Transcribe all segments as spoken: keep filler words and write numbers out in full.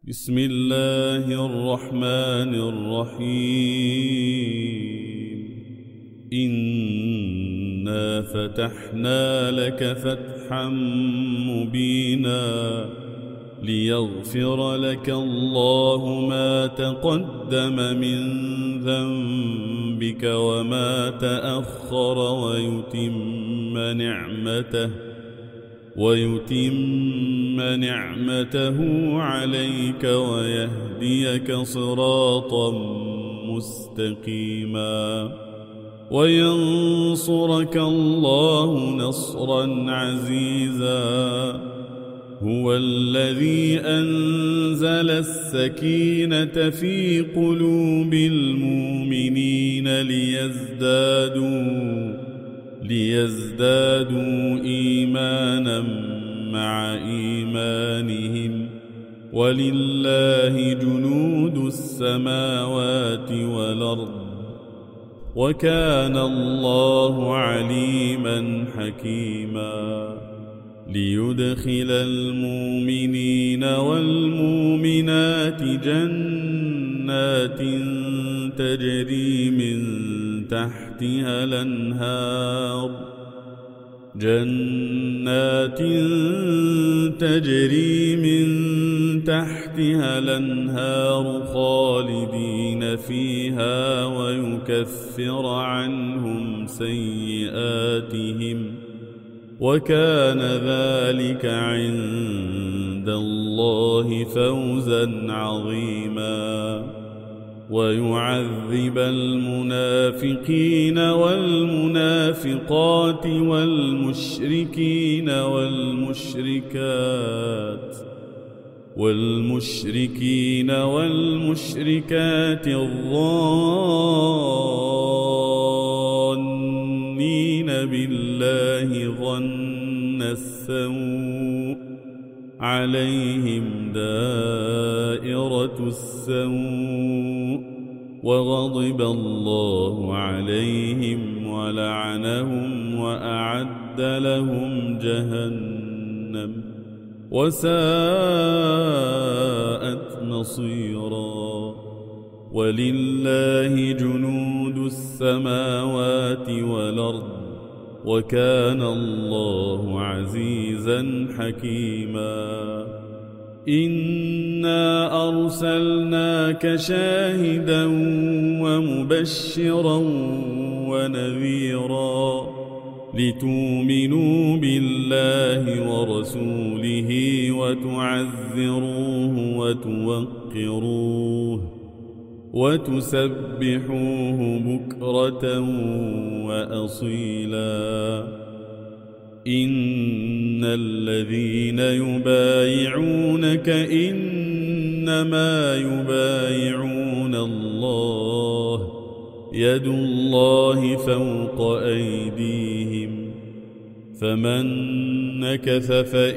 بسم الله الرحمن الرحيم إنا فتحنا لك فتحا مبينا ليغفر لك الله ما تقدم من ذنبك وما تأخر ويتم نعمته ويتم نعمته عليك ويهديك صراطا مستقيما وينصرك الله نصرا عزيزا هو الذي أنزل السكينة في قلوب المؤمنين ليزدادوا ليزدادوا إيمانا مع إيمانهم ولله جنود السماوات والأرض وكان الله عليما حكيما ليدخل المؤمنين والمؤمنات جنات تجري من تحتها الأنهار جنات تجري من تحتها الأنهار خالدين فيها ويكفر عنهم سيئاتهم وكان ذلك عند الله فوزا عظيما ويعذب المنافقين والمنافقات والمشركين والمشركات والمشركين والمشركات الظانين بالله ظن السوء عليهم دائرة السوء وغضب الله عليهم ولعنهم وأعد لهم جهنم وساءت مصيرا ولله جنود السماوات والأرض وكان الله عزيزا حكيما إنا أرسلناك شاهدا ومبشرا ونذيرا لتؤمنوا بالله ورسوله وتعزروه وتوقروه وتسبحوه بكرة وأصيلا إن الذين يبايعونك إنما يبايعون الله يد الله فوق أيديهم فمن نكث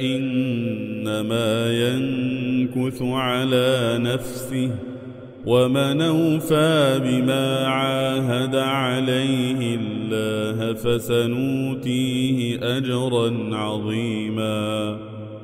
فإنما ينكث على نفسه ومن أوفى بما عاهد عليه الله فسنؤتيه أجرا عظيما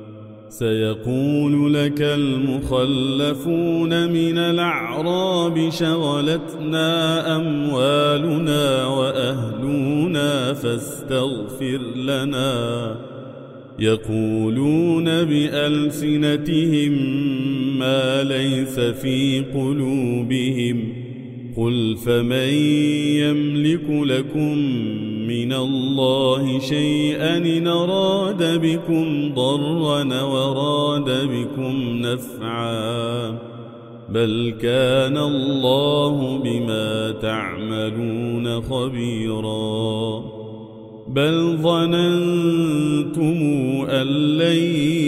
سيقول لك المخلفون من الأعراب شغلتنا أموالنا وأهلنا فاستغفر لنا يقولون بألسنتهم ما ليس في قلوبهم قل فمن يملك لكم من الله شيئا إن أراد بكم ضرا وراد بكم نفعا بل كان الله بما تعملون خبيرا بل ظننتم أن لن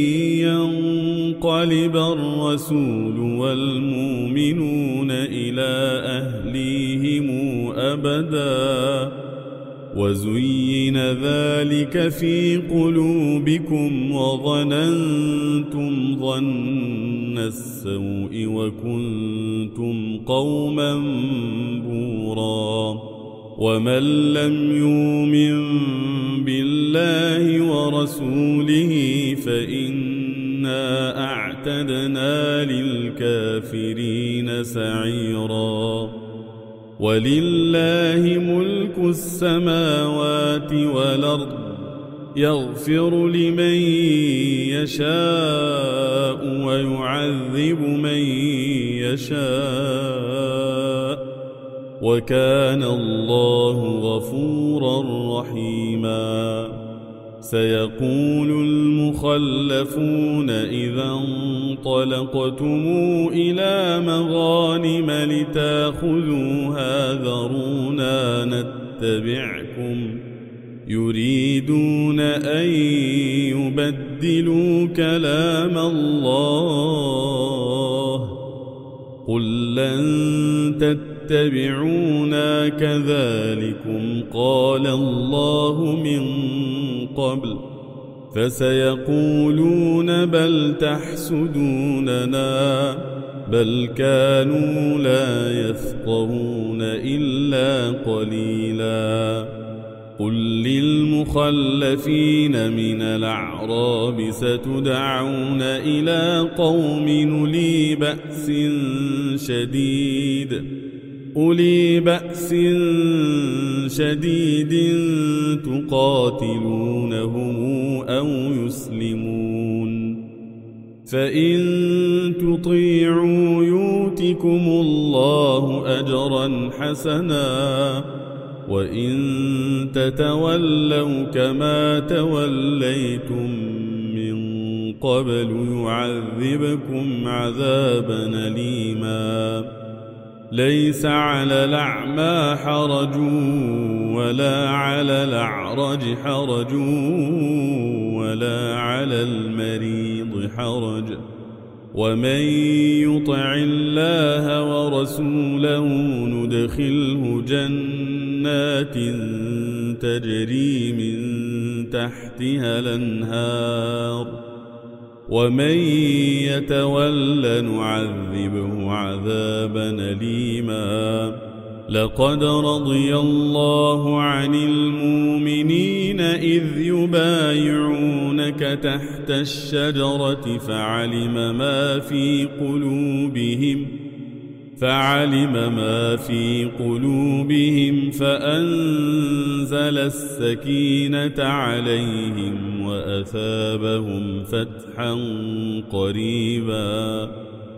ينقلب الرسول والمؤمنون إلى أهليهم أبدا وزين ذلك في قلوبكم وظننتم ظن السوء وكنتم قوما بورا ومن لم يؤمن بالله ورسوله فإنا أعتقد وأعتدنا للكافرين سعيرا. ولله ملك السماوات والأرض يغفر لمن يشاء ويعذب من يشاء وكان الله غفورا رحيما. سيقول المخلفون إذا انطلقتم إلى مغانم لتاخذوها ذرونا نتبعكم يريدون أن يبدلوا كلام الله قل لن تتبعونا كذلكم قال الله من قبل فسيقولون بل تحسدوننا بل كانوا لا يفقهون إلا قليلا. قل للمخلفين من الأعراب ستدعون إلى قوم أولي بأس شديد أولي بأس شديد تقاتلونهم أو يسلمون فإن تطيعوا يؤتكم الله أجرا حسنا وإن تتولوا كما توليتم من قبل يعذبكم عذابا أليما. ليس على الأعمى حرج ولا على الأعرج حرج ولا على المريض حرج ومن يطع الله ورسوله ندخله جنات تجري من تحتها الأنهار ومن يتول نعذبه عذابا أليما. لقد رضي الله عن المؤمنين إذ يبايعونك تحت الشجرة فعلم ما في قلوبهم فعلم ما في قلوبهم فأنزل السكينة عليهم وأثابهم فتحا قريبا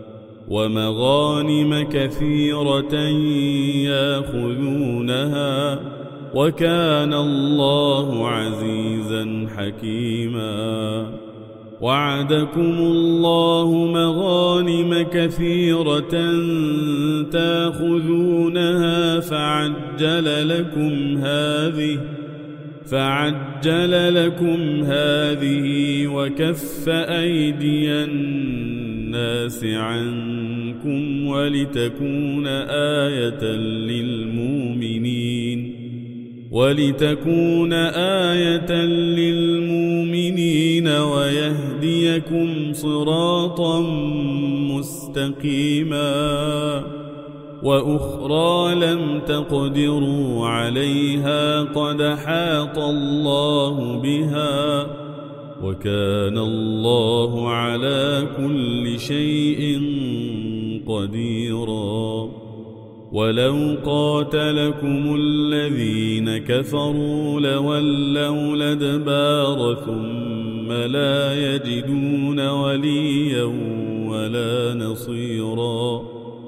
ومغانم كثيرة يأخذونها وكان الله عزيزا حكيما. وعدكم الله مغانم كثيرة تأخذونها فعجل لكم هذه فعجل لكم هذه وكف أيدي الناس عنكم ولتكون آية للمؤمنين ولتكون آية للمؤمنين ويهديكم صراطا مستقيما. وأخرى لم تقدروا عليها قد حاط الله بها وكان الله على كل شيء قديرا. ولو قاتلكم الذين كفروا لولوا الأدبار ثم لا يجدون وليا ولا نصيرا.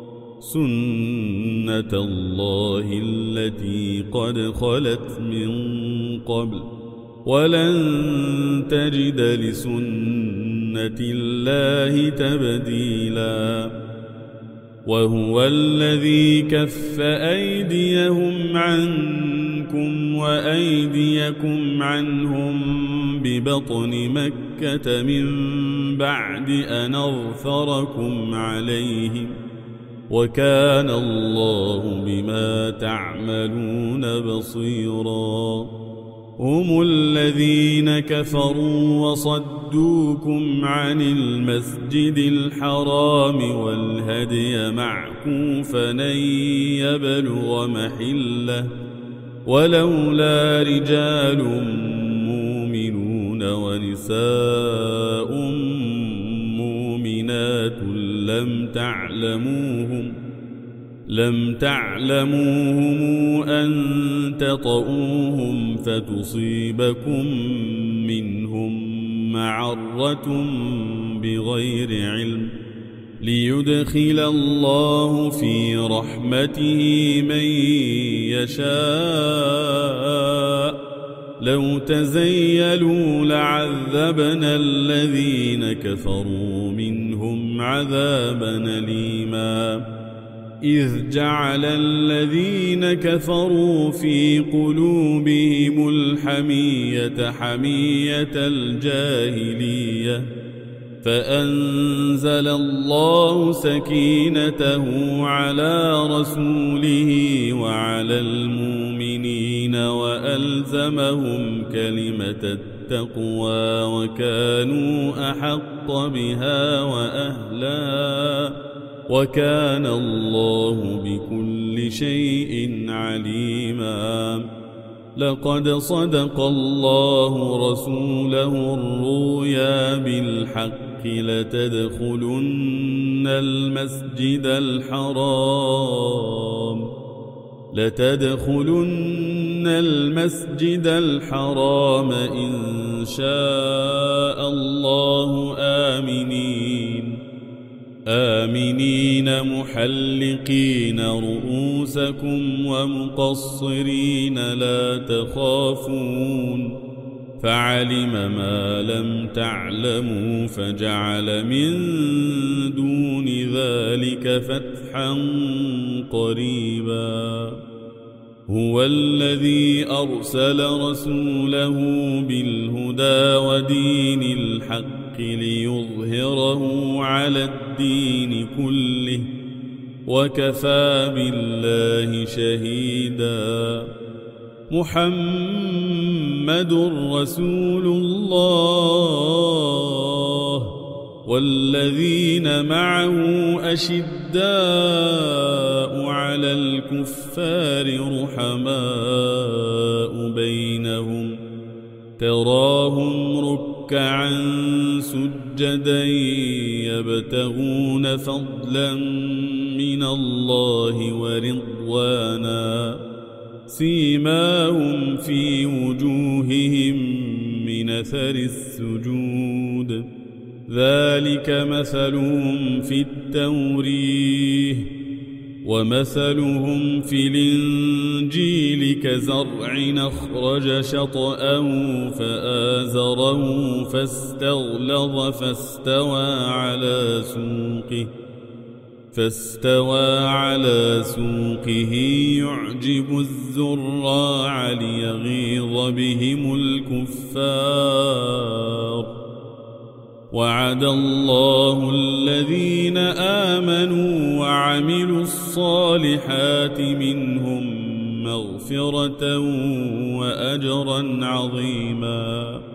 سنة الله التي قد خلت من قبل ولن تجد لسنة الله تبديلا. وهو الذي كف أيديهم عنكم وأيديكم عنهم ببطن مكة من بعد أن أظفركم عليهم وكان الله بما تعملون بصيرا. هم الذين كفروا وصدوكم عن المسجد الحرام والهدي معكوفا أن يبلغ محله ولولا رجال مؤمنون ونساء مؤمنون مؤمنات لم تعلموهم لم تعلموهم أن تطؤوهم فتصيبكم منهم معرة بغير علم ليدخل الله في رحمته من يشاء لو تزيلوا لعذبنا الذين كفروا منهم عذابا أليما إذ جعل الذين كفروا في قلوبهم الحمية حمية الجاهلية فأنزل الله سكينته على رسوله وعلى المؤمنين وألزمهم كلمة التقوى وكانوا أحق بها وأهلاها وكان الله بكل شيء عليما لقد صدق الله رسوله الرؤيا بالحق لتدخلن المسجد الحرام لتدخلن المسجد الحرام إن شاء الله آمنين آمنين محلقين رؤوسكم ومقصرين لا تخافون فعلم ما لم تعلموا فجعل من دون ذلك فتحا قريبا هو الذي أرسل رسوله بالهدى ودين الحق ليظهره على الدين كله وكفى بالله شهيدا محمد رسول الله والذين معه أشداء على الكفار رحماء بينهم تراهم ركعا سجدا يبتغون فضلا من الله ورضوانا سيماهم في وجوههم من أثر السجود ذلك مثلهم في التوريه ومثلهم في الإنجيل كزرع أخرج شطأه فآزره فاستغلظ فاستوى على سوقه فاستوى على سوقه يعجب الزراع ليغيظ بهم الكفار وعد الله الذين آمنوا وعملوا الصالحات منهم مغفرة وأجرا عظيما